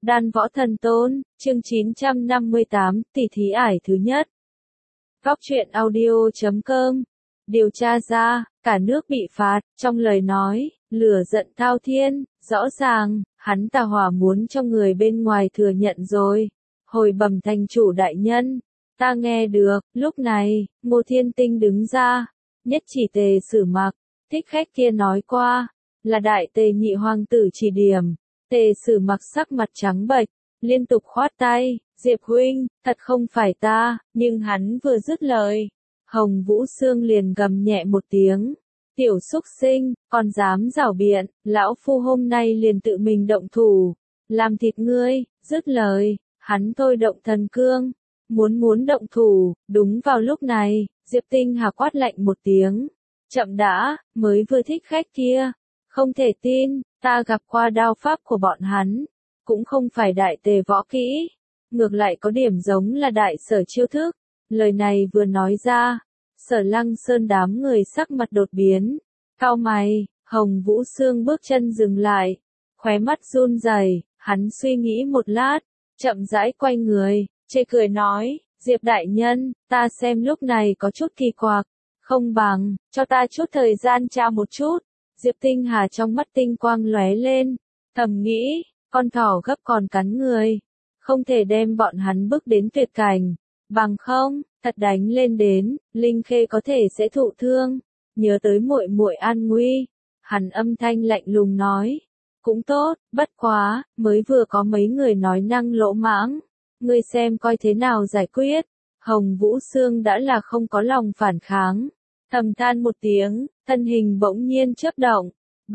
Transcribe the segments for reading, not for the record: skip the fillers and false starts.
Đan Võ Thần Tôn, chương 958, tỷ thí ải thứ nhất. Góc truyện audio.com. Điều tra ra, cả nước bị phạt, trong lời nói, lửa giận thao thiên, rõ ràng, hắn tà hỏa muốn cho người bên ngoài thừa nhận rồi. Hồi bẩm thành chủ đại nhân, ta nghe được, lúc này, Ngô Thiên Tinh đứng ra, nhất chỉ Tề Sử Mặc, thích khách kia nói qua, là đại Tề nhị hoàng tử chỉ điểm. Tề Sử Mặc sắc mặt trắng bệch, liên tục khoát tay, Diệp huynh, thật không phải ta, nhưng hắn vừa dứt lời. Hồng Vũ Sương liền gầm nhẹ một tiếng, tiểu xúc sinh, còn dám giảo biện, lão phu hôm nay liền tự mình động thủ, làm thịt ngươi, dứt lời, hắn thôi động thần cương, muốn động thủ, đúng vào lúc này, Diệp Tinh Hà quát lạnh một tiếng, chậm đã, mới vừa thích khách kia, không thể tin. Ta gặp qua đao pháp của bọn hắn, cũng không phải đại Tề võ kỹ, ngược lại có điểm giống là đại Sở chiêu thức. Lời này vừa nói ra, Sở Lăng Sơn đám người sắc mặt đột biến, cau mày, Hồng Vũ Sương bước chân dừng lại, khóe mắt run rẩy, hắn suy nghĩ một lát, chậm rãi quay người, chê cười nói, Diệp đại nhân, ta xem lúc này có chút kỳ quặc, không bằng, cho ta chút thời gian tra một chút. Diệp Tinh Hà trong mắt tinh quang lóe lên, thầm nghĩ, con thỏ gấp còn cắn người, không thể đem bọn hắn bước đến tuyệt cảnh, bằng không, thật đánh lên đến, Linh Khê có thể sẽ thụ thương, nhớ tới muội muội an nguy, hắn âm thanh lạnh lùng nói, cũng tốt, bất quá, mới vừa có mấy người nói năng lỗ mãng, ngươi xem coi thế nào giải quyết. Hồng Vũ Sương đã là không có lòng phản kháng. Thầm than một tiếng, thân hình bỗng nhiên chớp động.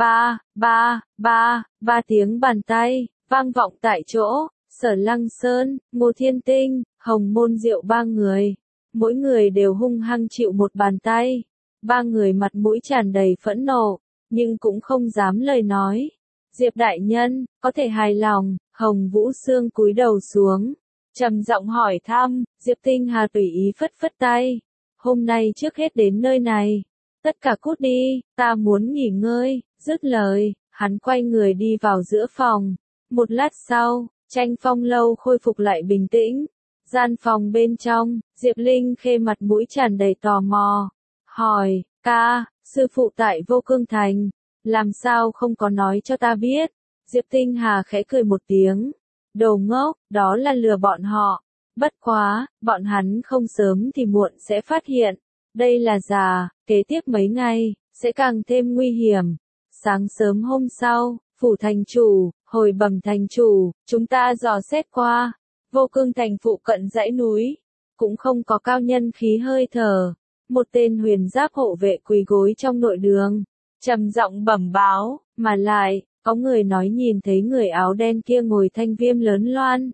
Ba tiếng bàn tay, vang vọng tại chỗ, Sở Lăng Sơn, Ngô Thiên Tinh, Hồng Môn Diệu ba người. Mỗi người đều hung hăng chịu một bàn tay. Ba người mặt mũi tràn đầy phẫn nộ, nhưng cũng không dám lời nói. Diệp đại nhân, có thể hài lòng, Hồng Vũ Sương cúi đầu xuống. Trầm giọng hỏi thăm, Diệp Tinh Hà tùy ý phất phất tay. Hôm nay trước hết đến nơi này, tất cả cút đi, ta muốn nghỉ ngơi, dứt lời, hắn quay người đi vào giữa phòng. Một lát sau, Tranh Phong lâu khôi phục lại bình tĩnh. Gian phòng bên trong, Diệp Linh Khê mặt mũi tràn đầy tò mò, hỏi, ca, sư phụ tại Vô Cương Thành, làm sao không có nói cho ta biết. Diệp Tinh Hà khẽ cười một tiếng, đồ ngốc, đó là lừa bọn họ. Bất quá, bọn hắn không sớm thì muộn sẽ phát hiện. Đây là giả, kế tiếp mấy ngày, sẽ càng thêm nguy hiểm. Sáng sớm hôm sau, phủ thành chủ, hồi bẩm thành chủ, chúng ta dò xét qua. Vô Cương Thành phụ cận dãy núi, cũng không có cao nhân khí hơi thở. Một tên huyền giáp hộ vệ quỳ gối trong nội đường, trầm giọng bẩm báo, mà lại, có người nói nhìn thấy người áo đen kia ngồi thanh viêm lớn loan.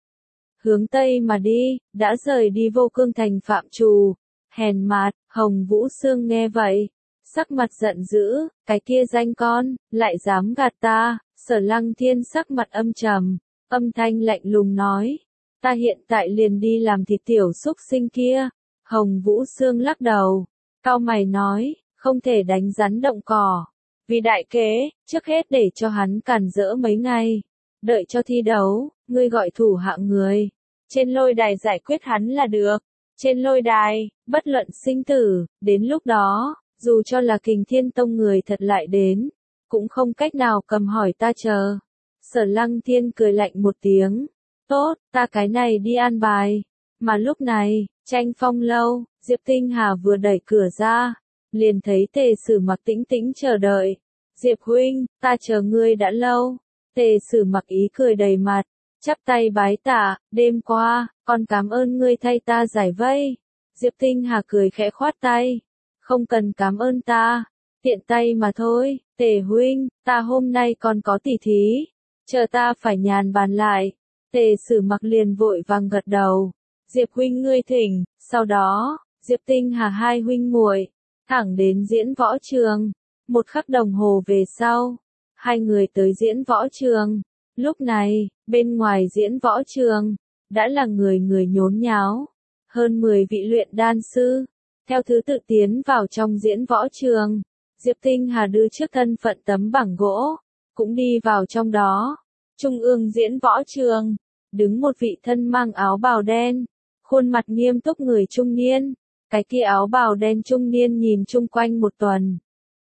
Hướng Tây mà đi, đã rời đi Vô Cương Thành phạm trù. Hèn mạt, Hồng Vũ Sương nghe vậy, sắc mặt giận dữ, cái kia danh con, lại dám gạt ta. Sở Lăng Thiên sắc mặt âm trầm, âm thanh lạnh lùng nói, ta hiện tại liền đi làm thịt tiểu xúc sinh kia. Hồng Vũ Sương lắc đầu, cau mày nói, không thể đánh rắn động cỏ. Vì đại kế, trước hết để cho hắn cản rỡ mấy ngày, đợi cho thi đấu, ngươi gọi thủ hạ người. Trên lôi đài giải quyết hắn là được. Trên lôi đài, bất luận sinh tử, đến lúc đó, dù cho là Kình Thiên Tông người thật lại đến, cũng không cách nào cầm hỏi ta chờ. Sở Lăng Thiên cười lạnh một tiếng. Tốt, ta cái này đi an bài. Mà lúc này, Tranh Phong lâu, Diệp Tinh Hà vừa đẩy cửa ra, liền thấy Tề Sử Mặc tĩnh tĩnh chờ đợi. Diệp huynh, ta chờ ngươi đã lâu. Tề Sử Mặc ý cười đầy mặt, chắp tay bái tạ, đêm qua, con cảm ơn ngươi thay ta giải vây. Diệp Tinh Hà cười khẽ khoát tay, không cần cảm ơn ta, tiện tay mà thôi. Tề huynh, ta hôm nay còn có tỉ thí, chờ ta phải nhàn bàn lại. Tề Sử Mặc liền vội vàng gật đầu, Diệp huynh ngươi thỉnh. Sau đó, Diệp Tinh Hà hai huynh muội thẳng đến diễn võ trường. Một khắc đồng hồ về sau, hai người tới diễn võ trường. Lúc này, bên ngoài diễn võ trường, đã là người người nhốn nháo. Hơn 10 vị luyện đan sư, theo thứ tự tiến vào trong diễn võ trường. Diệp Tinh Hà đưa trước thân phận tấm bảng gỗ, cũng đi vào trong đó. Trung ương diễn võ trường, đứng một vị thân mang áo bào đen, khuôn mặt nghiêm túc người trung niên. Cái kia áo bào đen trung niên nhìn chung quanh một tuần.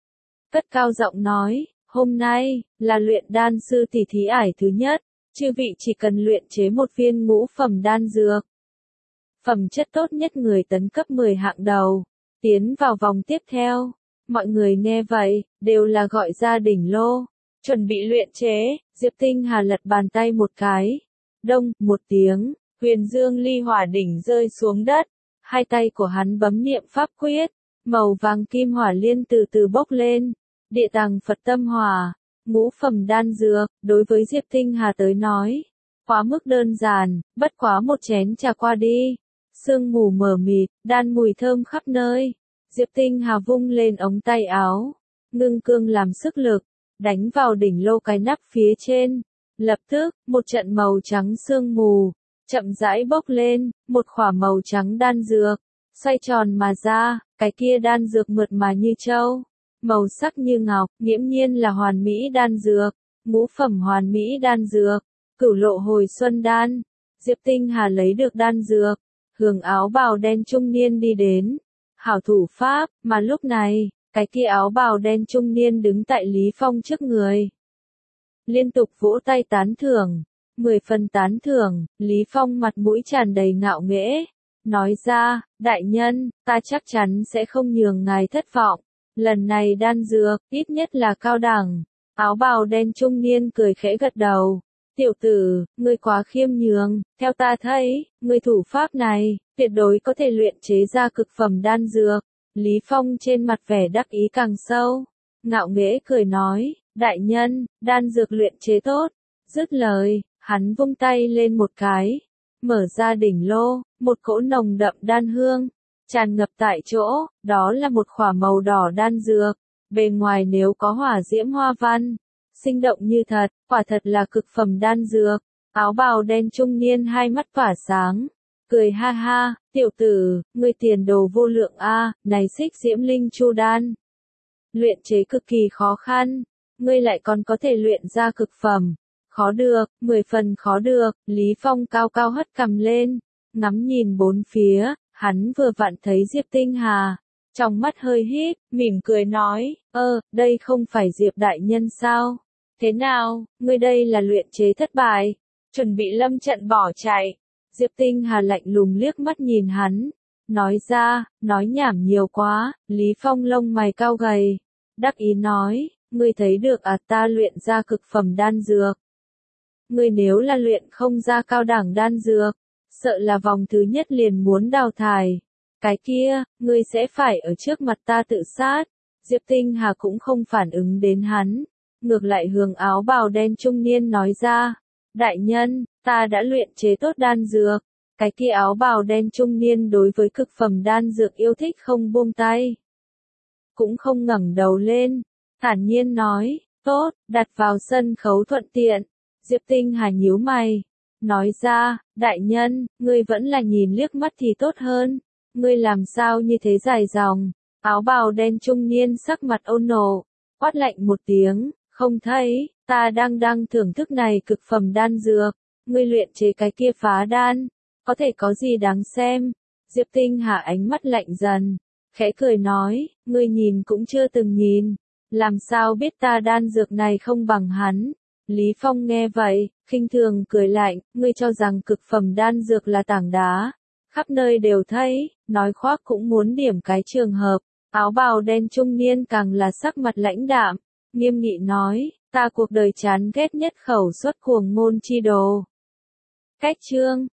Cất cao giọng nói, hôm nay, là luyện đan sư tỷ thí ải thứ nhất, chư vị chỉ cần luyện chế một viên ngũ phẩm đan dược. Phẩm chất tốt nhất người tấn cấp 10 hạng đầu, tiến vào vòng tiếp theo. Mọi người nghe vậy, đều là gọi ra đỉnh lô, chuẩn bị luyện chế. Diệp Tinh Hà lật bàn tay một cái. Đông, một tiếng, huyền dương ly hỏa đỉnh rơi xuống đất. Hai tay của hắn bấm niệm pháp quyết, màu vàng kim hỏa liên từ từ bốc lên. Địa tàng Phật tâm hỏa, ngũ phẩm đan dược, đối với Diệp Tinh Hà tới nói, quá mức đơn giản, bất quá một chén trà qua đi. Sương mù mờ mịt, đan mùi thơm khắp nơi. Diệp Tinh Hà vung lên ống tay áo, ngưng cương làm sức lực, đánh vào đỉnh lô cái nắp phía trên. Lập tức, một trận màu trắng sương mù, chậm rãi bốc lên, một khỏa màu trắng đan dược, xoay tròn mà ra, cái kia đan dược mượt mà như châu, màu sắc như ngọc, nghiễm nhiên là hoàn mỹ đan dược, ngũ phẩm hoàn mỹ đan dược, cửu lộ hồi xuân đan. Diệp Tinh Hà lấy được đan dược, hướng áo bào đen trung niên đi đến. Hảo thủ pháp, mà lúc này, cái kia áo bào đen trung niên đứng tại Lý Phong trước người. Liên tục vỗ tay tán thưởng, 10 phần tán thưởng, Lý Phong mặt mũi tràn đầy ngạo nghễ, nói ra, đại nhân, ta chắc chắn sẽ không nhường ngài thất vọng, lần này đan dược, ít nhất là cao đẳng. Áo bào đen trung niên cười khẽ gật đầu. Tiểu tử, ngươi quá khiêm nhường, theo ta thấy, ngươi thủ pháp này, tuyệt đối có thể luyện chế ra cực phẩm đan dược. Lý Phong trên mặt vẻ đắc ý càng sâu, ngạo nghễ cười nói, đại nhân, đan dược luyện chế tốt. Dứt lời, hắn vung tay lên một cái, mở ra đỉnh lô, một cỗ nồng đậm đan hương, tràn ngập tại chỗ, đó là một khỏa màu đỏ đan dược, bề ngoài nếu có hỏa diễm hoa văn, sinh động như thật, quả thật là cực phẩm đan dược. Áo bào đen trung niên hai mắt tỏa sáng, cười ha ha, tiểu tử, ngươi tiền đồ vô lượng a, này xích diễm linh chu đan. Luyện chế cực kỳ khó khăn, ngươi lại còn có thể luyện ra cực phẩm. Khó được, 10 phần khó được. Lý Phong cao cao hất cằm lên, ngắm nhìn bốn phía, hắn vừa vặn thấy Diệp Tinh Hà. Trong mắt hơi híp, mỉm cười nói, đây không phải Diệp đại nhân sao? Thế nào, ngươi đây là luyện chế thất bại, chuẩn bị lâm trận bỏ chạy. Diệp Tinh Hà lạnh lùng liếc mắt nhìn hắn, nói ra, nói nhảm nhiều quá. Lý Phong lông mày cao gầy, đắc ý nói, ngươi thấy được à, ta luyện ra cực phẩm đan dược. Ngươi nếu là luyện không ra cao đẳng đan dược, sợ là vòng thứ nhất liền muốn đào thải. Cái kia, ngươi sẽ phải ở trước mặt ta tự sát. Diệp Tinh Hà cũng không phản ứng đến hắn, ngược lại hướng áo bào đen trung niên nói ra, đại nhân, ta đã luyện chế tốt đan dược. Cái kia áo bào đen trung niên đối với cực phẩm đan dược yêu thích không buông tay, cũng không ngẩng đầu lên, thản nhiên nói, tốt, đặt vào sân khấu thuận tiện. Diệp Tinh Hà nhíu mày, nói ra, đại nhân, ngươi vẫn là nhìn liếc mắt thì tốt hơn, ngươi làm sao như thế dài dòng. Áo bào đen trung niên sắc mặt ôn nộ, quát lạnh một tiếng, không thấy, ta đang thưởng thức này cực phẩm đan dược, ngươi luyện chế cái kia phá đan, có thể có gì đáng xem. Diệp Tinh Hà ánh mắt lạnh dần, khẽ cười nói, ngươi nhìn cũng chưa từng nhìn, làm sao biết ta đan dược này không bằng hắn. Lý Phong nghe vậy, khinh thường cười lạnh, ngươi cho rằng cực phẩm đan dược là tảng đá, khắp nơi đều thấy, nói khoác cũng muốn điểm cái trường hợp. Áo bào đen trung niên càng là sắc mặt lãnh đạm, nghiêm nghị nói, ta cuộc đời chán ghét nhất khẩu xuất cuồng ngôn chi đồ. Cách chương